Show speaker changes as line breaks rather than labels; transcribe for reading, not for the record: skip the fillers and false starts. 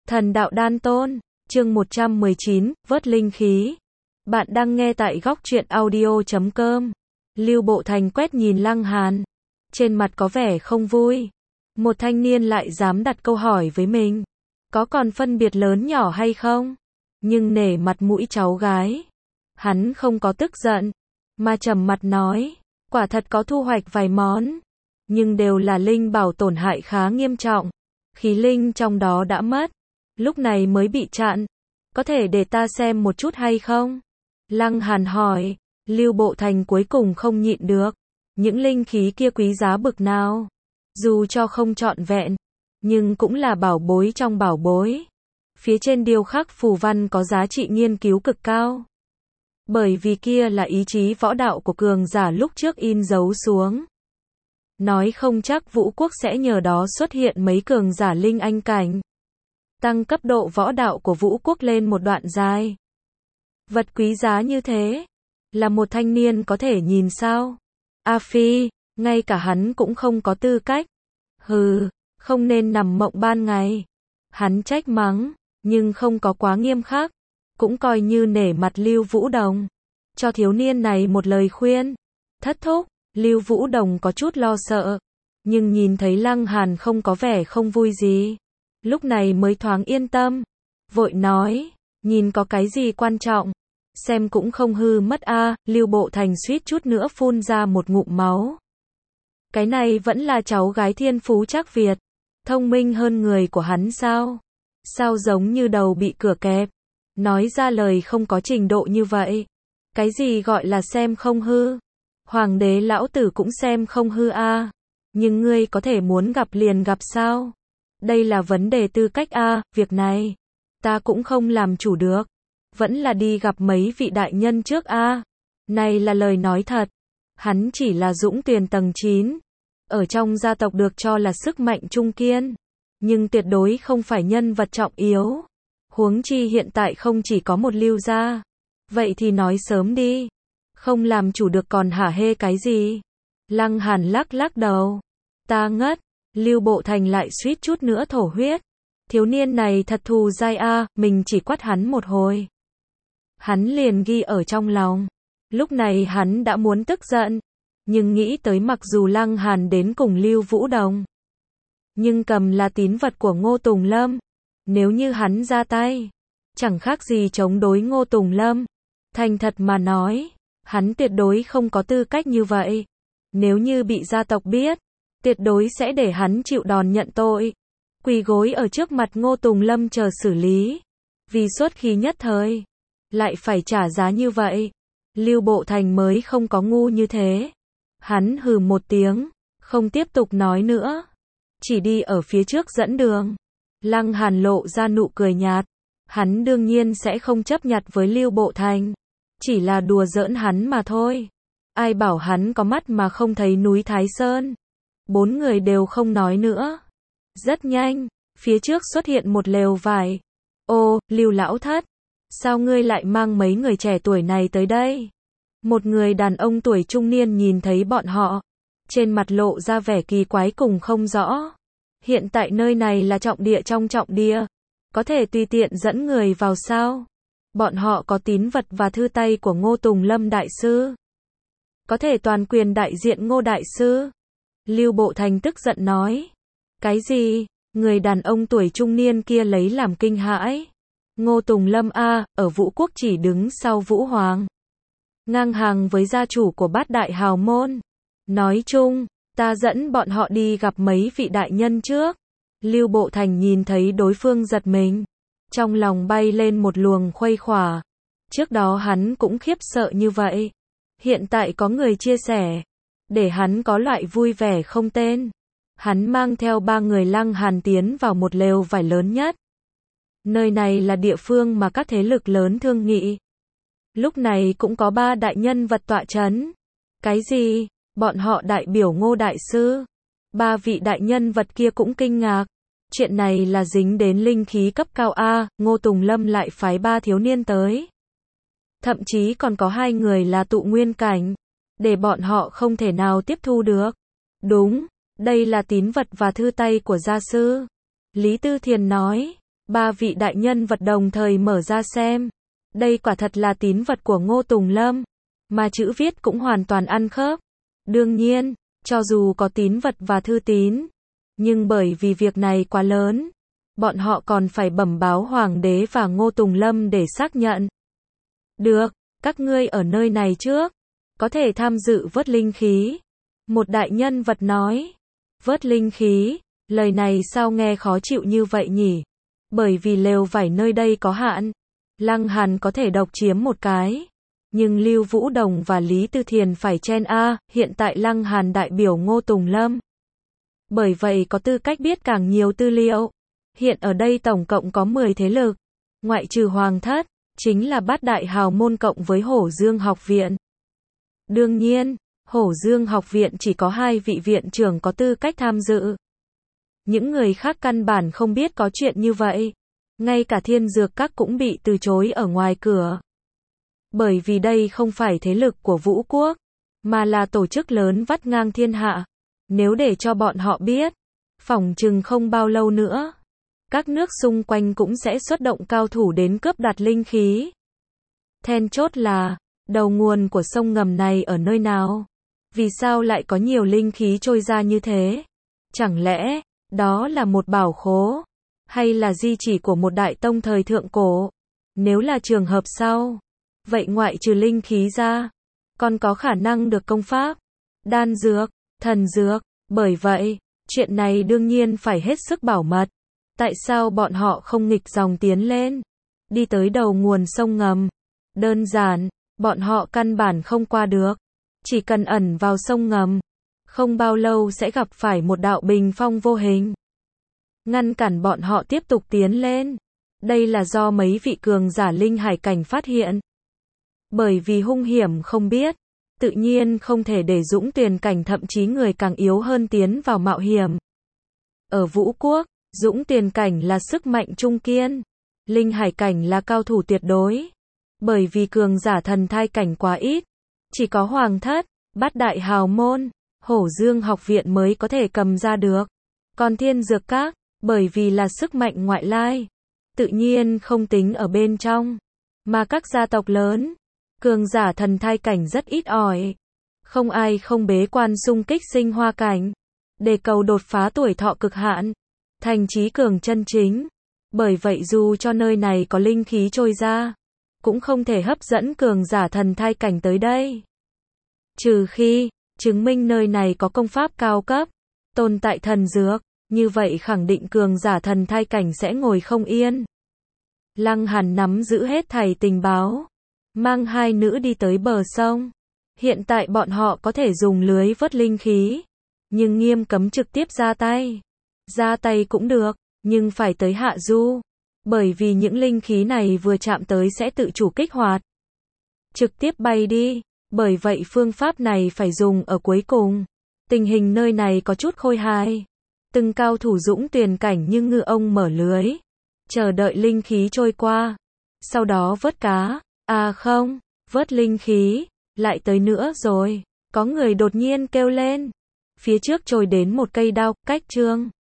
Thần đạo đan tôn, chương 119, vớt linh khí. Bạn đang nghe tại góc truyện audio.com. Lưu Bộ Thành quét nhìn Lăng Hàn. Trên mặt có vẻ không vui. Một thanh niên lại dám đặt câu hỏi với mình. Có còn phân biệt lớn nhỏ hay không? Nhưng nể mặt mũi cháu gái. Hắn không có tức giận. Mà trầm mặt nói. Quả thật có thu hoạch vài món. Nhưng đều là linh bảo tổn hại khá nghiêm trọng. Khí linh trong đó đã mất. Lúc này mới bị chặn. Có thể để ta xem một chút hay không? Lăng Hàn hỏi. Lưu Bộ Thành cuối cùng không nhịn được. Những linh khí kia quý giá bực nào? Dù cho không trọn vẹn, nhưng cũng là bảo bối trong bảo bối. Phía trên điêu khắc phù văn có giá trị nghiên cứu cực cao. Bởi vì kia là ý chí võ đạo của cường giả lúc trước in dấu xuống. Nói không chắc Vũ Quốc sẽ nhờ đó xuất hiện mấy cường giả linh anh cảnh. Tăng cấp độ võ đạo của Vũ Quốc lên một đoạn dài. Vật quý giá như thế, là một thanh niên có thể nhìn sao? A Phi, ngay cả hắn cũng không có tư cách. Hừ, không nên nằm mộng ban ngày. Hắn trách mắng, nhưng không có quá nghiêm khắc. Cũng coi như nể mặt Lưu Vũ Đồng. Cho thiếu niên này một lời khuyên. Thất thúc, Lưu Vũ Đồng có chút lo sợ. Nhưng nhìn thấy Lăng Hàn không có vẻ không vui gì. Lúc này mới thoáng yên tâm. Vội nói, nhìn có cái gì quan trọng. Xem cũng không hư mất a. Lưu Bộ Thành suýt chút nữa phun ra một ngụm máu. Cái này vẫn là cháu gái thiên phú trác Việt. Thông minh hơn người của hắn sao? Sao giống như đầu bị cửa kẹp. Nói ra lời không có trình độ như vậy. Cái gì gọi là xem không hư? Hoàng đế lão tử cũng xem không hư a. Nhưng ngươi có thể muốn gặp liền gặp sao? Đây là vấn đề tư cách a. Việc này ta cũng không làm chủ được. Vẫn là đi gặp mấy vị đại nhân trước a. Này là lời nói thật. Hắn chỉ là Dũng Tuyền tầng 9. Ở trong gia tộc được cho là sức mạnh trung kiên. Nhưng tuyệt đối không phải nhân vật trọng yếu. Huống chi hiện tại không chỉ có một Lưu gia. Vậy thì nói sớm đi. Không làm chủ được còn hả hê cái gì? Lăng Hàn lắc lắc đầu. Ta ngất. Lưu Bộ Thành lại suýt chút nữa thổ huyết. Thiếu niên này thật thù dai a, mình chỉ quát hắn một hồi. Hắn liền ghi ở trong lòng. Lúc này hắn đã muốn tức giận. Nhưng nghĩ tới mặc dù Lăng Hàn đến cùng Lưu Vũ Đồng. Nhưng cầm là tín vật của Ngô Tùng Lâm. Nếu như hắn ra tay. Chẳng khác gì chống đối Ngô Tùng Lâm. Thành thật mà nói. Hắn tuyệt đối không có tư cách như vậy. Nếu như bị gia tộc biết. Tuyệt đối sẽ để hắn chịu đòn nhận tội. Quỳ gối ở trước mặt Ngô Tùng Lâm chờ xử lý. Vì xuất khí nhất thời. Lại phải trả giá như vậy. Lưu Bộ Thành mới không có ngu như thế. Hắn hừ một tiếng. Không tiếp tục nói nữa. Chỉ đi ở phía trước dẫn đường. Lăng Hàn lộ ra nụ cười nhạt. Hắn đương nhiên sẽ không chấp nhặt với Lưu Bộ Thành. Chỉ là đùa giỡn hắn mà thôi. Ai bảo hắn có mắt mà không thấy núi Thái Sơn. Bốn người đều không nói nữa. Rất nhanh, phía trước xuất hiện một lều vải. Ô, Lưu lão thất. Sao ngươi lại mang mấy người trẻ tuổi này tới đây? Một người đàn ông tuổi trung niên nhìn thấy bọn họ. Trên mặt lộ ra vẻ kỳ quái cùng không rõ. Hiện tại nơi này là trọng địa trong trọng địa. Có thể tùy tiện dẫn người vào sao? Bọn họ có tín vật và thư tay của Ngô Tùng Lâm đại sư. Có thể toàn quyền đại diện Ngô đại sư. Lưu Bộ Thành tức giận nói. Cái gì? Người đàn ông tuổi trung niên kia lấy làm kinh hãi. Ngô Tùng Lâm a, ở Vũ Quốc chỉ đứng sau Vũ Hoàng. Ngang hàng với gia chủ của bát đại hào môn. Nói chung, ta dẫn bọn họ đi gặp mấy vị đại nhân trước. Lưu Bộ Thành nhìn thấy đối phương giật mình. Trong lòng bay lên một luồng khuây khỏa. Trước đó hắn cũng khiếp sợ như vậy. Hiện tại có người chia sẻ. Để hắn có loại vui vẻ không tên. Hắn mang theo 3 người Lăng Hàn tiến vào một lều vải lớn nhất. Nơi này là địa phương mà các thế lực lớn thương nghị. Lúc này cũng có 3 đại nhân vật tọa chấn. Cái gì? Bọn họ đại biểu Ngô đại sư. 3 vị đại nhân vật kia cũng kinh ngạc. Chuyện này là dính đến linh khí cấp cao a, Ngô Tùng Lâm lại phái 3 thiếu niên tới. Thậm chí còn có 2 người là tụ nguyên cảnh. Để bọn họ không thể nào tiếp thu được. Đúng, đây là tín vật và thư tay của gia sư. Lý Tư Thiền nói. Ba vị đại nhân vật đồng thời mở ra xem. Đây quả thật là tín vật của Ngô Tùng Lâm, mà chữ viết cũng hoàn toàn ăn khớp. Đương nhiên, cho dù có tín vật và thư tín, nhưng bởi vì việc này quá lớn, bọn họ còn phải bẩm báo Hoàng đế và Ngô Tùng Lâm để xác nhận. Được, các ngươi ở nơi này trước, có thể tham dự vớt linh khí. Một đại nhân vật nói. Vớt linh khí, lời này sao nghe khó chịu như vậy nhỉ? Bởi vì lều vải nơi đây có hạn. Lăng Hàn có thể độc chiếm một cái. Nhưng Lưu Vũ Đồng và Lý Tư Thiền phải chen A, hiện tại Lăng Hàn đại biểu Ngô Tùng Lâm. Bởi vậy có tư cách biết càng nhiều tư liệu. Hiện ở đây tổng cộng có 10 thế lực. Ngoại trừ Hoàng thất, chính là Bát Đại Hào Môn cộng với Hổ Dương Học Viện. Đương nhiên, Hổ Dương Học Viện chỉ có 2 vị viện trưởng có tư cách tham dự. Những người khác căn bản không biết có chuyện như vậy. Ngay cả Thiên Dược Các cũng bị từ chối ở ngoài cửa. Bởi vì đây không phải thế lực của Vũ Quốc, mà là tổ chức lớn vắt ngang thiên hạ. Nếu để cho bọn họ biết, phỏng chừng không bao lâu nữa, các nước xung quanh cũng sẽ xuất động cao thủ đến cướp đoạt linh khí. Then chốt là, đầu nguồn của sông ngầm này ở nơi nào? Vì sao lại có nhiều linh khí trôi ra như thế? Chẳng lẽ, đó là một bảo khố? Hay là di chỉ của một đại tông thời thượng cổ? Nếu là trường hợp sau, vậy ngoại trừ linh khí ra, còn có khả năng được công pháp, đan dược, thần dược. Bởi vậy, chuyện này đương nhiên phải hết sức bảo mật. Tại sao bọn họ không nghịch dòng tiến lên? Đi tới đầu nguồn sông ngầm. Đơn giản, bọn họ căn bản không qua được. Chỉ cần ẩn vào sông ngầm, không bao lâu sẽ gặp phải một đạo bình phong vô hình. Ngăn cản bọn họ tiếp tục tiến lên. Đây là do mấy vị cường giả linh hải cảnh phát hiện. Bởi vì hung hiểm không biết, tự nhiên không thể để Dũng Tuyền cảnh thậm chí người càng yếu hơn tiến vào mạo hiểm. Ở Vũ Quốc, Dũng Tuyền cảnh là sức mạnh trung kiên. Linh hải cảnh là cao thủ tuyệt đối. Bởi vì cường giả thần thai cảnh quá ít. Chỉ có Hoàng thất, Bát Đại Hào Môn, Hổ Dương Học Viện mới có thể cầm ra được. Còn Thiên Dược Các, bởi vì là sức mạnh ngoại lai, tự nhiên không tính ở bên trong. Mà các gia tộc lớn, cường giả thần thai cảnh rất ít ỏi. Không ai không bế quan xung kích sinh hoa cảnh, để cầu đột phá tuổi thọ cực hạn, thành trí cường chân chính. Bởi vậy dù cho nơi này có linh khí trôi ra, cũng không thể hấp dẫn cường giả thần thai cảnh tới đây. Trừ khi, chứng minh nơi này có công pháp cao cấp, tồn tại thần dược, như vậy khẳng định cường giả thần thai cảnh sẽ ngồi không yên. Lăng Hàn nắm giữ hết thảy tình báo, mang hai nữ đi tới bờ sông. Hiện tại bọn họ có thể dùng lưới vớt linh khí, nhưng nghiêm cấm trực tiếp ra tay. Ra tay cũng được, nhưng phải tới hạ du. Bởi vì những linh khí này vừa chạm tới sẽ tự chủ kích hoạt. Trực tiếp bay đi. Bởi vậy phương pháp này phải dùng ở cuối cùng. Tình hình nơi này có chút khôi hài. Từng cao thủ Dũng Tuyền cảnh như ngư ông mở lưới, chờ đợi linh khí trôi qua. Sau đó vớt cá. À không, vớt linh khí. Lại tới nữa rồi. Có người đột nhiên kêu lên. Phía trước trồi đến một cây đao, cách chương.